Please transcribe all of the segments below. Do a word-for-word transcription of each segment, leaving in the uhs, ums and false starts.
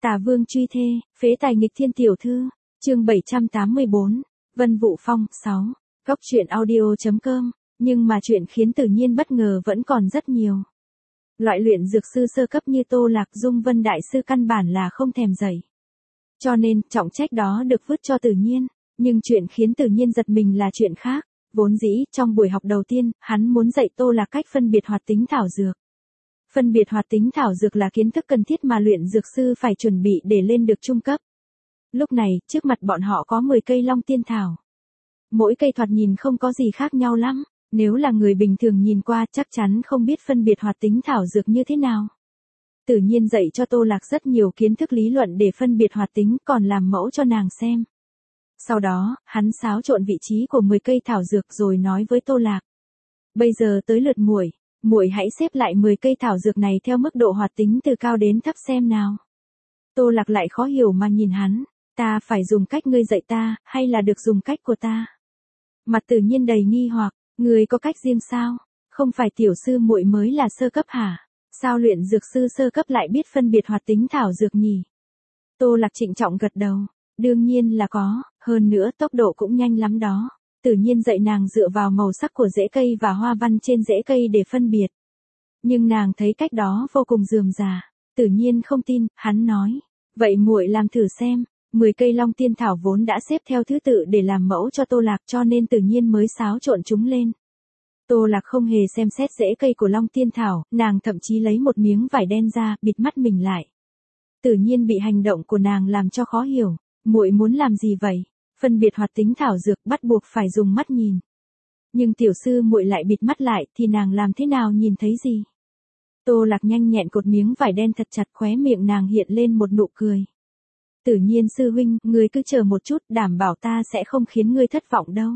Tà Vương truy thê, phế tài nghịch thiên tiểu thư, chương bảy trăm tám mươi bốn, Vân Vũ Phong, sáu, Góc truyện audio.com, nhưng mà chuyện khiến Tử Nhiên bất ngờ vẫn còn rất nhiều. Loại luyện dược sư sơ cấp như Tô Lạc Dung Vân Đại Sư căn bản là không thèm dạy. Cho nên, trọng trách đó được vứt cho Tử Nhiên, nhưng chuyện khiến Tử Nhiên giật mình là chuyện khác. Vốn dĩ, trong buổi học đầu tiên, hắn muốn dạy Tô Lạc cách phân biệt hoạt tính thảo dược. Phân biệt hoạt tính thảo dược là kiến thức cần thiết mà luyện dược sư phải chuẩn bị để lên được trung cấp. Lúc này, trước mặt bọn họ có mười cây long tiên thảo. Mỗi cây thoạt nhìn không có gì khác nhau lắm, nếu là người bình thường nhìn qua chắc chắn không biết phân biệt hoạt tính thảo dược như thế nào. Tử Nhiên dạy cho Tô Lạc rất nhiều kiến thức lý luận để phân biệt hoạt tính, còn làm mẫu cho nàng xem. Sau đó, hắn xáo trộn vị trí của mười cây thảo dược rồi nói với Tô Lạc. Bây giờ tới lượt muội, muội hãy xếp lại mười cây thảo dược này theo mức độ hoạt tính từ cao đến thấp xem nào. Tô Lạc lại khó hiểu mà nhìn hắn, ta phải dùng cách ngươi dạy ta, hay là được dùng cách của ta? Mặt Tử Nhiên đầy nghi hoặc, ngươi có cách riêng sao? Không phải tiểu sư muội mới là sơ cấp hả? Sao luyện dược sư sơ cấp lại biết phân biệt hoạt tính thảo dược nhỉ? Tô Lạc trịnh trọng gật đầu, đương nhiên là có, hơn nữa tốc độ cũng nhanh lắm đó. Tử Nhiên dạy nàng dựa vào màu sắc của rễ cây và hoa văn trên rễ cây để phân biệt. Nhưng nàng thấy cách đó vô cùng rườm rà. Tử Nhiên không tin, hắn nói, vậy muội làm thử xem. mười cây long tiên thảo vốn đã xếp theo thứ tự để làm mẫu cho Tô Lạc, cho nên Tử Nhiên mới xáo trộn chúng lên. Tô Lạc không hề xem xét rễ cây của long tiên thảo, nàng thậm chí lấy một miếng vải đen ra, bịt mắt mình lại. Tử Nhiên bị hành động của nàng làm cho khó hiểu, muội muốn làm gì vậy? Phân biệt hoạt tính thảo dược bắt buộc phải dùng mắt nhìn. Nhưng tiểu sư muội lại bịt mắt lại thì nàng làm thế nào nhìn thấy gì? Tô Lạc nhanh nhẹn cột miếng vải đen thật chặt, khóe miệng nàng hiện lên một nụ cười. Tử Nhiên sư huynh, ngươi cứ chờ một chút, đảm bảo ta sẽ không khiến ngươi thất vọng đâu.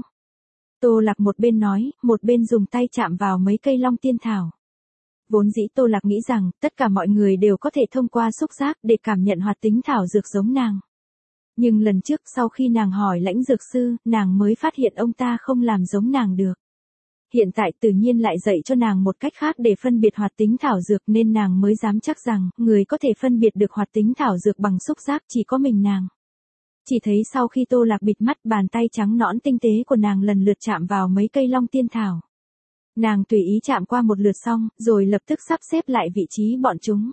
Tô Lạc một bên nói, một bên dùng tay chạm vào mấy cây long tiên thảo. Vốn dĩ Tô Lạc nghĩ rằng, tất cả mọi người đều có thể thông qua xúc giác để cảm nhận hoạt tính thảo dược giống nàng. Nhưng lần trước sau khi nàng hỏi lãnh dược sư, nàng mới phát hiện ông ta không làm giống nàng được. Hiện tại Tử Nhiên lại dạy cho nàng một cách khác để phân biệt hoạt tính thảo dược, nên nàng mới dám chắc rằng, người có thể phân biệt được hoạt tính thảo dược bằng xúc giác chỉ có mình nàng. Chỉ thấy sau khi Tô Lạc bịt mắt, bàn tay trắng nõn tinh tế của nàng lần lượt chạm vào mấy cây long tiên thảo. Nàng tùy ý chạm qua một lượt xong, rồi lập tức sắp xếp lại vị trí bọn chúng.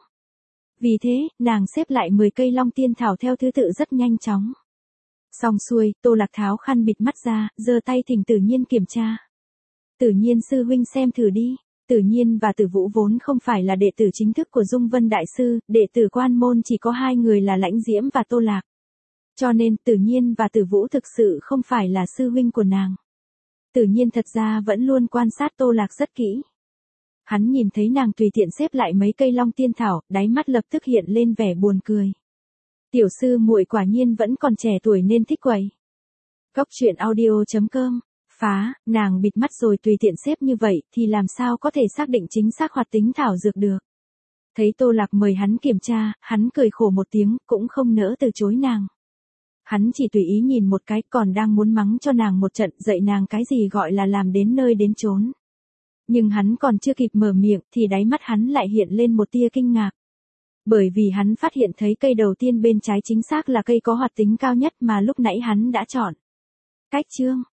Vì thế, nàng xếp lại mười cây long tiên thảo theo thứ tự rất nhanh chóng. Xong xuôi, Tô Lạc tháo khăn bịt mắt ra, giơ tay thỉnh Tử Nhiên kiểm tra. Tử Nhiên sư huynh xem thử đi. Tử Nhiên và Tử Vũ vốn không phải là đệ tử chính thức của Dung Vân Đại Sư, đệ tử quan môn chỉ có hai người là Lãnh Diễm và Tô Lạc. Cho nên, Tử Nhiên và Tử Vũ thực sự không phải là sư huynh của nàng. Tử Nhiên thật ra vẫn luôn quan sát Tô Lạc rất kỹ. Hắn nhìn thấy nàng tùy tiện xếp lại mấy cây long tiên thảo, đáy mắt lập tức hiện lên vẻ buồn cười. Tiểu sư muội quả nhiên vẫn còn trẻ tuổi nên thích quậy. Góc truyện audio.com, phá, nàng bịt mắt rồi tùy tiện xếp như vậy thì làm sao có thể xác định chính xác hoạt tính thảo dược được. Thấy Tô Lạc mời hắn kiểm tra, hắn cười khổ một tiếng, cũng không nỡ từ chối nàng. Hắn chỉ tùy ý nhìn một cái, còn đang muốn mắng cho nàng một trận, dạy nàng cái gì gọi là làm đến nơi đến chốn. Nhưng hắn còn chưa kịp mở miệng thì đáy mắt hắn lại hiện lên một tia kinh ngạc. Bởi vì hắn phát hiện thấy cây đầu tiên bên trái chính xác là cây có hoạt tính cao nhất mà lúc nãy hắn đã chọn. Cách chương,